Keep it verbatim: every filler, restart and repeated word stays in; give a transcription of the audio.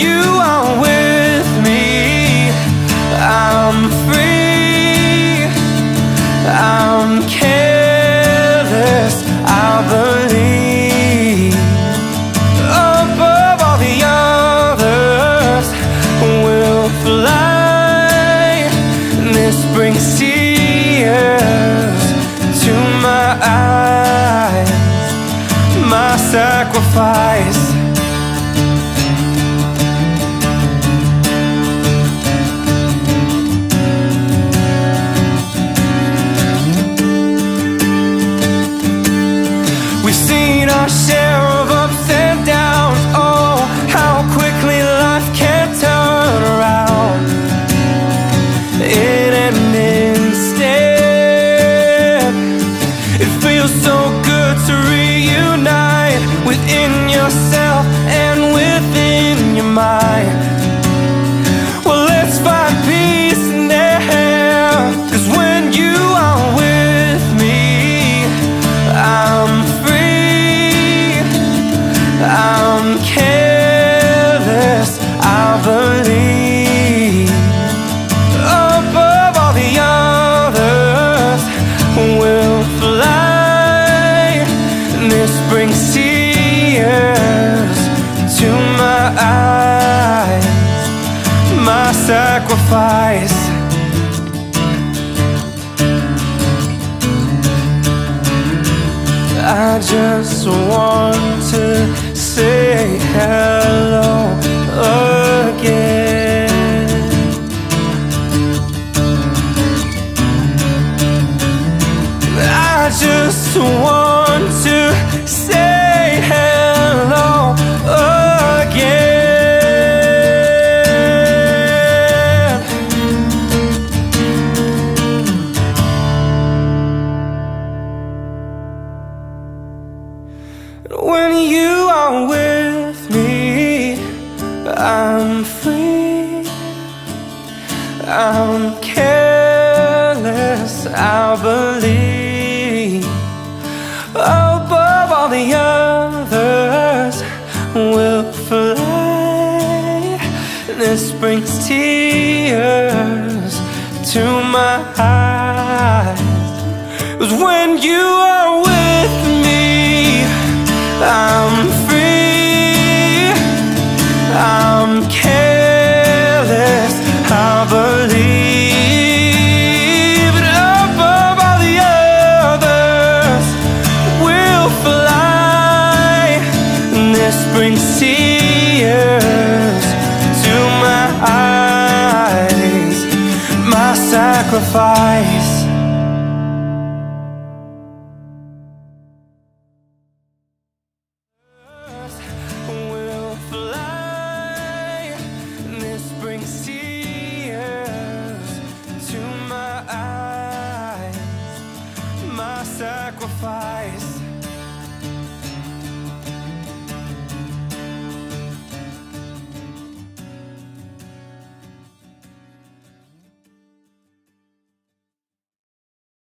you are with me, I'm free, I'm careless, I believe. Above all the others, we'll fly. This brings tears to my eyes, my sacrifice. We've seen our share of ups and downs. Oh, how quickly life can turn around in an instant. It feels so good to reunite within yourself and within your mind. Well, let's find peace in there, 'cause when you are with me, I'm free, I'm careless, I believe. Above all the others, we'll fly. This brings tears to my eyes, my sacrifice. I just want to say hello again. I just want to say hello again. When you are with me, I'm free, I'm careless, I believe. Above all the others, we'll fly. This brings tears to my eyes. 'Cause when you are with